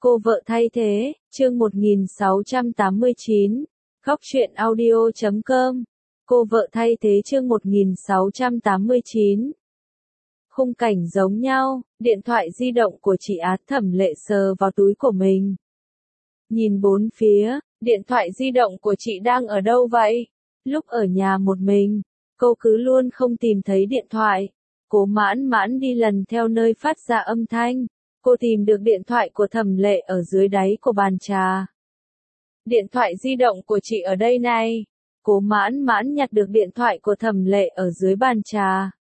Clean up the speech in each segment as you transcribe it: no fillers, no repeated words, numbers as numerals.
Cô vợ thay thế, chương 1689, Góc truyện audio.com. Cô vợ thay thế chương 1689. Khung cảnh giống nhau, điện thoại di động của chị Át Thẩm Lệ sờ vào túi của mình. Nhìn bốn phía, điện thoại di động của chị đang ở đâu vậy? Lúc ở nhà một mình, cô cứ luôn không tìm thấy điện thoại. Cố mãn mãn đi lần theo nơi phát ra âm thanh. Cô tìm được điện thoại của Thẩm Lệ ở dưới đáy của bàn trà. Điện thoại di động của chị ở đây này. Cố mãn mãn nhặt được điện thoại của Thẩm Lệ ở dưới bàn trà.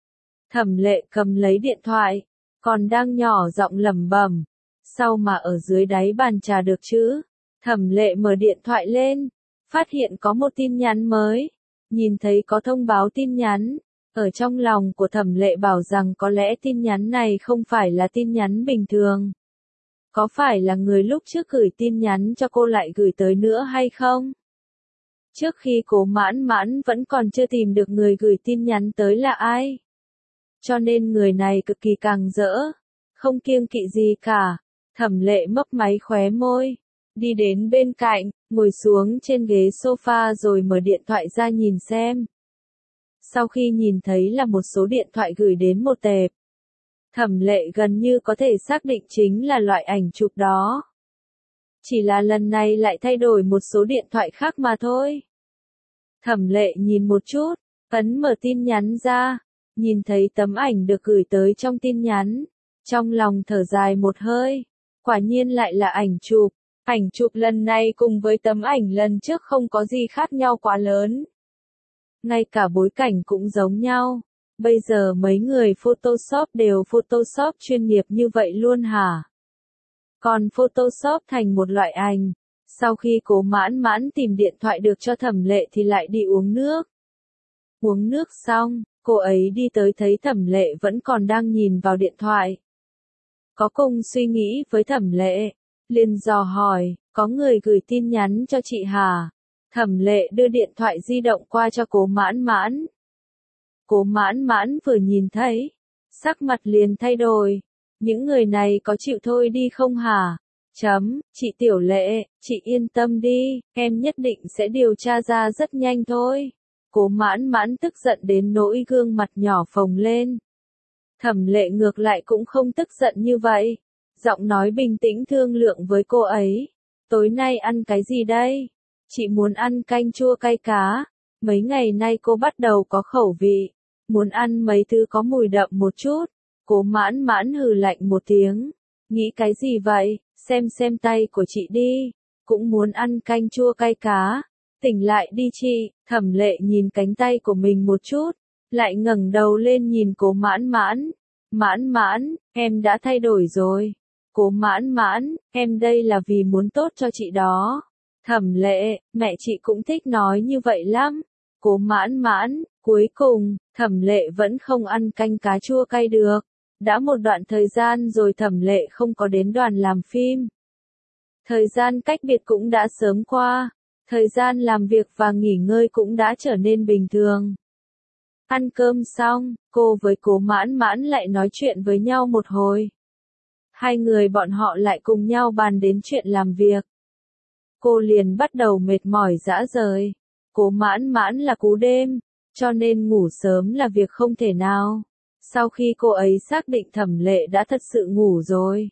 Thẩm Lệ cầm lấy điện thoại, còn đang nhỏ giọng lẩm bẩm. Sao mà ở dưới đáy bàn trà được chứ? Thẩm Lệ mở điện thoại lên, phát hiện có một tin nhắn mới. Nhìn thấy có thông báo tin nhắn. Ở trong lòng của Thẩm Lệ bảo rằng có lẽ tin nhắn này không phải là tin nhắn bình thường. Có phải là người lúc trước gửi tin nhắn cho cô lại gửi tới nữa hay không? Trước khi Cố mãn mãn vẫn còn chưa tìm được người gửi tin nhắn tới là ai. Cho nên người này cực kỳ càng rỡ, không kiêng kỵ gì cả. Thẩm Lệ mấp máy khóe môi, đi đến bên cạnh, ngồi xuống trên ghế sofa rồi mở điện thoại ra nhìn xem. Sau khi nhìn thấy là một số điện thoại gửi đến một tệp, Thẩm Lệ gần như có thể xác định chính là loại ảnh chụp đó. Chỉ là lần này lại thay đổi một số điện thoại khác mà thôi. Thẩm Lệ nhìn một chút, ấn mở tin nhắn ra, nhìn thấy tấm ảnh được gửi tới trong tin nhắn. Trong lòng thở dài một hơi, quả nhiên lại là ảnh chụp. Ảnh chụp lần này cùng với tấm ảnh lần trước không có gì khác nhau quá lớn. Ngay cả bối cảnh cũng giống nhau. Bây giờ mấy người Photoshop đều Photoshop chuyên nghiệp như vậy luôn hả? Còn Photoshop thành một loại ảnh. Sau khi Cố mãn mãn tìm điện thoại được cho Thẩm Lệ thì lại đi uống nước. Uống nước xong, cô ấy đi tới thấy Thẩm Lệ vẫn còn đang nhìn vào điện thoại. Có cùng suy nghĩ với Thẩm Lệ, liền dò hỏi, có người gửi tin nhắn cho chị hả? Thẩm Lệ đưa điện thoại di động qua cho Cố mãn mãn. Cố mãn mãn vừa nhìn thấy, sắc mặt liền thay đổi. Những người này có chịu thôi đi không hả? Chị Tiểu Lệ, chị yên tâm đi, em nhất định sẽ điều tra ra rất nhanh thôi. Cố mãn mãn tức giận đến nỗi gương mặt nhỏ phồng lên. Thẩm Lệ ngược lại cũng không tức giận như vậy. Giọng nói bình tĩnh thương lượng với cô ấy. Tối nay ăn cái gì đây? Chị muốn ăn canh chua cay cá. Mấy ngày nay cô bắt đầu có khẩu vị. Muốn ăn mấy thứ có mùi đậm một chút. Cố mãn mãn hừ lạnh một tiếng. Nghĩ cái gì vậy? Xem tay của chị đi. Cũng muốn ăn canh chua cay cá. Tỉnh lại đi chị. Thẩm Lệ nhìn cánh tay của mình một chút. Lại ngẩng đầu lên nhìn Cố mãn mãn. Mãn mãn, em đã thay đổi rồi. Cố mãn mãn, em đây là vì muốn tốt cho chị đó. Thẩm Lệ, mẹ chị cũng thích nói như vậy lắm. Cố mãn mãn, cuối cùng, Thẩm Lệ vẫn không ăn canh cá chua cay được. Đã một đoạn thời gian rồi Thẩm Lệ không có đến đoàn làm phim. Thời gian cách biệt cũng đã sớm qua. Thời gian làm việc và nghỉ ngơi cũng đã trở nên bình thường. Ăn cơm xong, cô với Cố mãn mãn lại nói chuyện với nhau một hồi. Hai người bọn họ lại cùng nhau bàn đến chuyện làm việc. Cô liền bắt đầu mệt mỏi rã rời. Cố mãn mãn là cú đêm, cho nên ngủ sớm là việc không thể nào. Sau khi cô ấy xác định Thẩm Lệ đã thật sự ngủ rồi,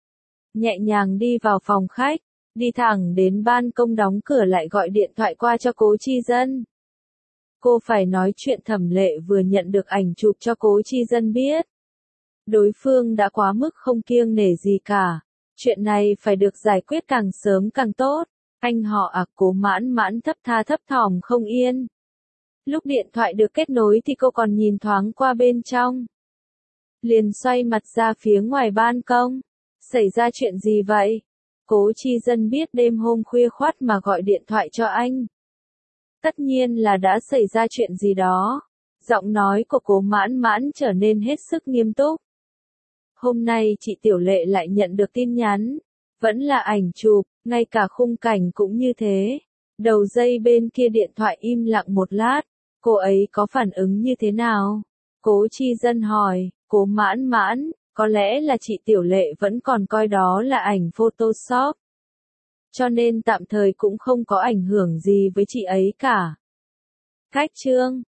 nhẹ nhàng đi vào phòng khách, đi thẳng đến ban công đóng cửa lại gọi điện thoại qua cho Cố Chi Dân. Cô phải nói chuyện Thẩm Lệ vừa nhận được ảnh chụp cho Cố Chi Dân biết. Đối phương đã quá mức không kiêng nể gì cả. Chuyện này phải được giải quyết càng sớm càng tốt. Anh họ Cố mãn mãn thấp tha thấp thỏm không yên. Lúc điện thoại được kết nối thì cô còn nhìn thoáng qua bên trong. Liền xoay mặt ra phía ngoài ban công. Xảy ra chuyện gì vậy? Cố Chi Dân biết đêm hôm khuya khoắt mà gọi điện thoại cho anh. Tất nhiên là đã xảy ra chuyện gì đó. Giọng nói của Cố mãn mãn trở nên hết sức nghiêm túc. Hôm nay chị Tiểu Lệ lại nhận được tin nhắn. Vẫn là ảnh chụp, ngay cả khung cảnh cũng như thế. Đầu dây bên kia điện thoại im lặng một lát. Cô ấy có phản ứng như thế nào? Cố Chi Dân hỏi, Cố mãn mãn, Có lẽ là chị Tiểu Lệ vẫn còn coi đó là ảnh Photoshop. Cho nên tạm thời cũng không có ảnh hưởng gì với chị ấy cả. Cách chương